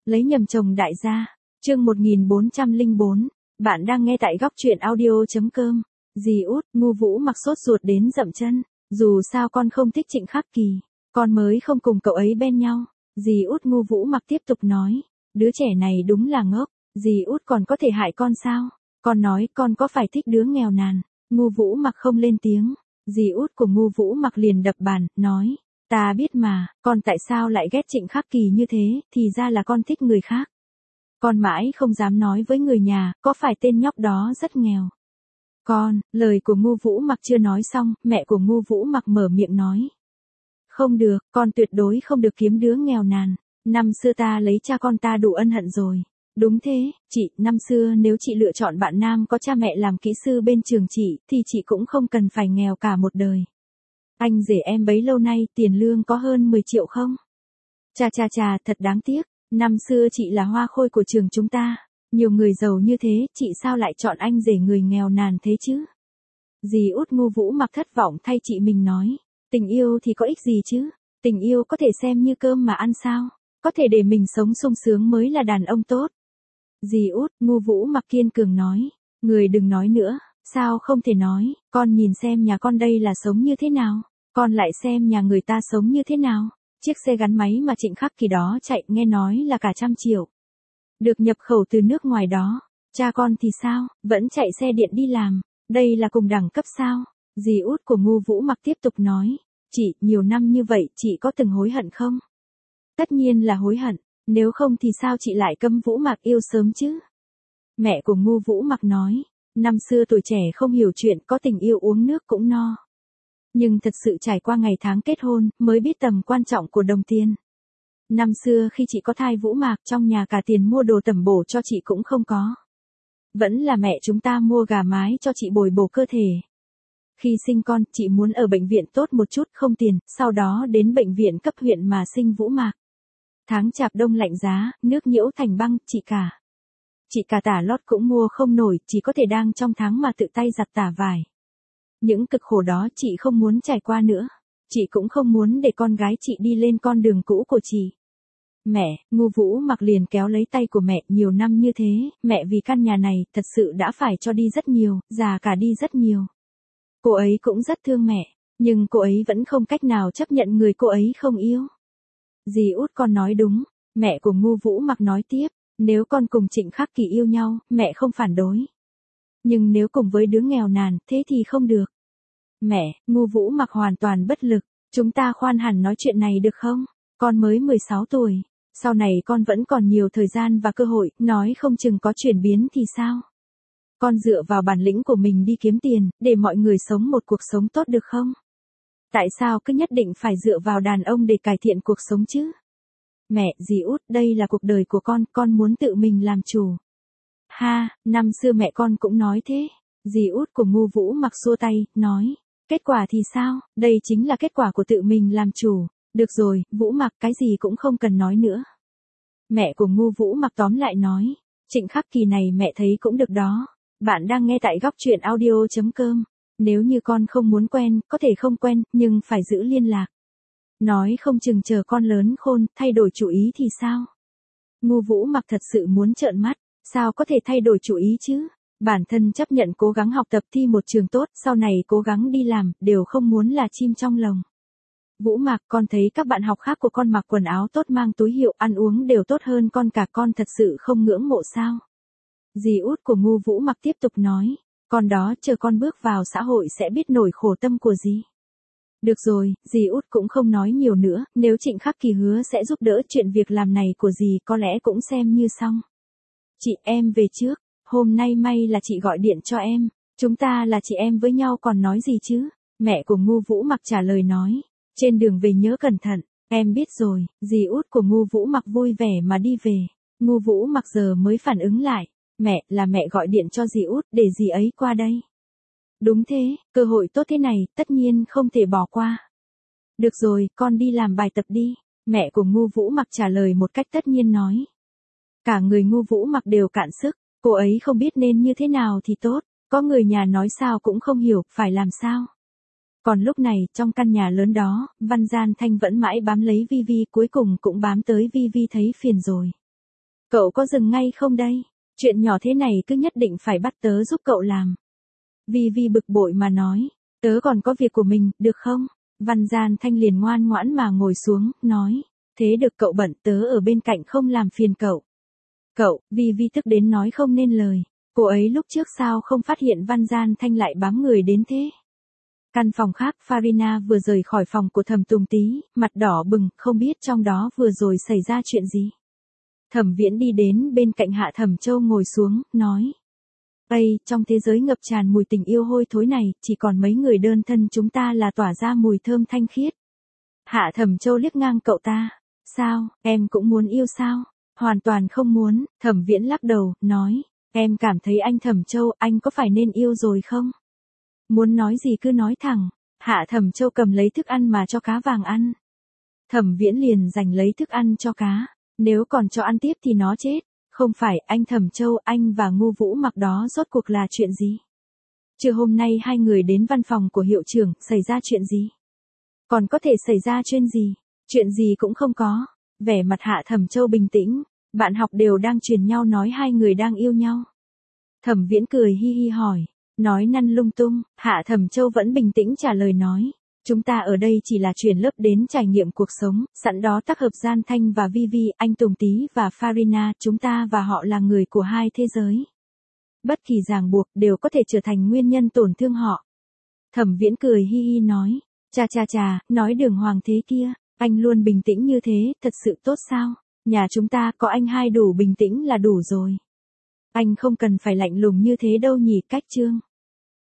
Lấy nhầm chồng đại gia. Chương 1404. Bạn đang nghe tại góc truyện audio.com. Dì út, Ngu Vũ mặc sốt ruột đến dậm chân. Dù sao con không thích Trịnh Khắc Kỳ, con mới không cùng cậu ấy bên nhau. Dì út Ngu Vũ mặc tiếp tục nói. Đứa trẻ này đúng là ngốc. Dì út còn có thể hại con sao? Con nói con có phải thích đứa nghèo nàn? Ngu Vũ mặc không lên tiếng. Dì út của Ngu Vũ mặc liền đập bàn, nói. Ta biết mà, con tại sao lại ghét Trịnh Khắc Kỳ như thế, thì ra là con thích người khác. Con mãi không dám nói với người nhà, có phải tên nhóc đó rất nghèo. Con, lời của Ngu Vũ mặc chưa nói xong, mẹ của Ngu Vũ mặc mở miệng nói. Không được, con tuyệt đối không được kiếm đứa nghèo nàn. Năm xưa ta lấy cha con ta đủ ân hận rồi. Đúng thế, chị, năm xưa nếu chị lựa chọn bạn nam có cha mẹ làm kỹ sư bên trường chị, thì chị cũng không cần phải nghèo cả một đời. Anh rể em bấy lâu nay tiền lương có hơn 10 triệu không? Chà, thật đáng tiếc. Năm xưa chị là hoa khôi của trường chúng ta. Nhiều người giàu như thế, chị sao lại chọn anh rể người nghèo nàn thế chứ? Dì út Ngu Vũ mặc thất vọng thay chị mình nói. Tình yêu thì có ích gì chứ? Tình yêu có thể xem như cơm mà ăn sao? Có thể để mình sống sung sướng mới là đàn ông tốt. Dì út Ngu Vũ mặc kiên cường nói. Người đừng nói nữa. Sao không thể nói? Con nhìn xem nhà con đây là sống như thế nào? Con lại xem nhà người ta sống như thế nào? Chiếc xe gắn máy mà Trịnh Khắc Kỳ đó chạy nghe nói là cả 100 triệu. Được nhập khẩu từ nước ngoài đó. Cha con thì sao? Vẫn chạy xe điện đi làm. Đây là cùng đẳng cấp sao? Dì út của Ngu Vũ mặc tiếp tục nói. Chị, nhiều năm như vậy chị có từng hối hận không? Tất nhiên là hối hận. Nếu không thì sao chị lại cấm Vũ mặc yêu sớm chứ? Mẹ của Ngu Vũ mặc nói. Năm xưa tuổi trẻ không hiểu chuyện, có tình yêu uống nước cũng no. Nhưng thật sự trải qua ngày tháng kết hôn, mới biết tầm quan trọng của đồng tiền. Năm xưa khi chị có thai Vũ Mạc, trong nhà cả tiền mua đồ tẩm bổ cho chị cũng không có. Vẫn là mẹ chúng ta mua gà mái cho chị bồi bổ cơ thể. Khi sinh con, chị muốn ở bệnh viện tốt một chút không tiền, sau đó đến bệnh viện cấp huyện mà sinh Vũ Mạc. Tháng chạp đông lạnh giá, nước nhiễu thành băng, chị cả tả lót cũng mua không nổi, chỉ có thể đang trong tháng mà tự tay giặt tả vải. Những cực khổ đó chị không muốn trải qua nữa. Chị cũng không muốn để con gái chị đi lên con đường cũ của chị. Mẹ, Ngu Vũ mặc liền kéo lấy tay của mẹ. Nhiều năm như thế, mẹ vì căn nhà này thật sự đã phải cho đi rất nhiều, già cả đi rất nhiều. Cô ấy cũng rất thương mẹ, nhưng cô ấy vẫn không cách nào chấp nhận người cô ấy không yêu. Dì út con nói đúng, mẹ của Ngu Vũ mặc nói tiếp. Nếu con cùng Trịnh Khắc Kỳ yêu nhau, mẹ không phản đối. Nhưng nếu cùng với đứa nghèo nàn, thế thì không được. Mẹ, Ngu Vũ mặc hoàn toàn bất lực. Chúng ta khoan hẳn nói chuyện này được không? Con mới 16 tuổi. Sau này con vẫn còn nhiều thời gian và cơ hội, nói không chừng có chuyển biến thì sao? Con dựa vào bản lĩnh của mình đi kiếm tiền, để mọi người sống một cuộc sống tốt được không? Tại sao cứ nhất định phải dựa vào đàn ông để cải thiện cuộc sống chứ? Mẹ, dì út, đây là cuộc đời của con muốn tự mình làm chủ. Ha, năm xưa mẹ con cũng nói thế. Dì út của Ngu Vũ mặc xua tay, nói. Kết quả thì sao? Đây chính là kết quả của tự mình làm chủ. Được rồi, Vũ mặc cái gì cũng không cần nói nữa. Mẹ của Ngu Vũ mặc tóm lại nói. Trịnh Khắc Kỳ này mẹ thấy cũng được đó. Bạn đang nghe tại góc truyện audio.com. Nếu như con không muốn quen, có thể không quen, nhưng phải giữ liên lạc. Nói không chừng chờ con lớn khôn, thay đổi chủ ý thì sao? Ngu Vũ mặc thật sự muốn trợn mắt. Sao có thể thay đổi chủ ý chứ? Bản thân chấp nhận cố gắng học tập thi một trường tốt, sau này cố gắng đi làm, đều không muốn là chim trong lồng. Vũ Mạc, con thấy các bạn học khác của con mặc quần áo tốt, mang túi hiệu, ăn uống đều tốt hơn con cả, con thật sự không ngưỡng mộ sao? Dì út của Ngu Vũ mặc tiếp tục nói. Con đó, chờ con bước vào xã hội sẽ biết nổi khổ tâm của dì. Được rồi, dì út cũng không nói nhiều nữa, nếu Trịnh Khắc Kỳ hứa sẽ giúp đỡ chuyện việc làm này của dì có lẽ cũng xem như xong. Chị, em về trước. Hôm nay may là chị gọi điện cho em. Chúng ta là chị em với nhau còn nói gì chứ? Mẹ của Ngu Vũ mặc trả lời nói. Trên đường về nhớ cẩn thận. Em biết rồi. Dì út của Ngu Vũ mặc vui vẻ mà đi về. Ngu Vũ mặc giờ mới phản ứng lại. Mẹ, là mẹ gọi điện cho dì út để dì ấy qua đây. Đúng thế, cơ hội tốt thế này, tất nhiên không thể bỏ qua. Được rồi, con đi làm bài tập đi. Mẹ của Ngu Vũ mặc trả lời một cách tất nhiên nói. Cả người Ngu Vũ mặc đều cạn sức. Cô ấy không biết nên như thế nào thì tốt, có người nhà nói sao cũng không hiểu, phải làm sao. Còn lúc này, trong căn nhà lớn đó, Văn Gian Thanh vẫn mãi bám lấy Vi Vi, cuối cùng cũng bám tới Vi Vi thấy phiền rồi. Cậu có dừng ngay không đây? Chuyện nhỏ thế này cứ nhất định phải bắt tớ giúp cậu làm. Vi Vi bực bội mà nói, tớ còn có việc của mình, được không? Văn Gian Thanh liền ngoan ngoãn mà ngồi xuống, nói, thế được cậu bận, tớ ở bên cạnh không làm phiền cậu. Cậu, Vi Vi tức đến nói không nên lời, cô ấy lúc trước sao không phát hiện Văn Gian Thanh lại bám người đến thế? Căn phòng khác, Farina vừa rời khỏi phòng của Thẩm Tùng Tý, mặt đỏ bừng, không biết trong đó vừa rồi xảy ra chuyện gì. Thẩm Viễn đi đến bên cạnh Hạ Thẩm Châu ngồi xuống, nói. Ây, trong thế giới ngập tràn mùi tình yêu hôi thối này, chỉ còn mấy người đơn thân chúng ta là tỏa ra mùi thơm thanh khiết. Hạ Thẩm Châu liếc ngang cậu ta. Sao, em cũng muốn yêu sao? Hoàn toàn không muốn, Thẩm Viễn lắc đầu, nói. Em cảm thấy anh Thẩm Châu, anh có phải nên yêu rồi không? Muốn nói gì cứ nói thẳng. Hạ Thẩm Châu cầm lấy thức ăn mà cho cá vàng ăn. Thẩm Viễn liền giành lấy thức ăn cho cá. Nếu còn cho ăn tiếp thì nó chết. Không phải, anh Thẩm Châu, anh và Ngô Vũ Mặc đó rốt cuộc là chuyện gì? Trưa hôm nay hai người đến văn phòng của hiệu trưởng, xảy ra chuyện gì? Còn có thể xảy ra chuyện gì? Chuyện gì cũng không có. Vẻ mặt Hạ Thẩm Châu bình tĩnh, bạn học đều đang truyền nhau nói hai người đang yêu nhau. Thẩm Viễn cười hi hi hỏi, nói năn lung tung, Hạ Thẩm Châu vẫn bình tĩnh trả lời nói. Chúng ta ở đây chỉ là chuyển lớp đến trải nghiệm cuộc sống, sẵn đó tác hợp Gian Thanh và Vi Vi, anh Tùng Tý và Farina, chúng ta và họ là người của hai thế giới. Bất kỳ ràng buộc đều có thể trở thành nguyên nhân tổn thương họ. Thẩm Viễn cười hi hi nói, chà, nói đường hoàng thế kia, anh luôn bình tĩnh như thế, thật sự tốt sao? Nhà chúng ta có anh hai đủ bình tĩnh là đủ rồi. Anh không cần phải lạnh lùng như thế đâu nhỉ, Cách Trương.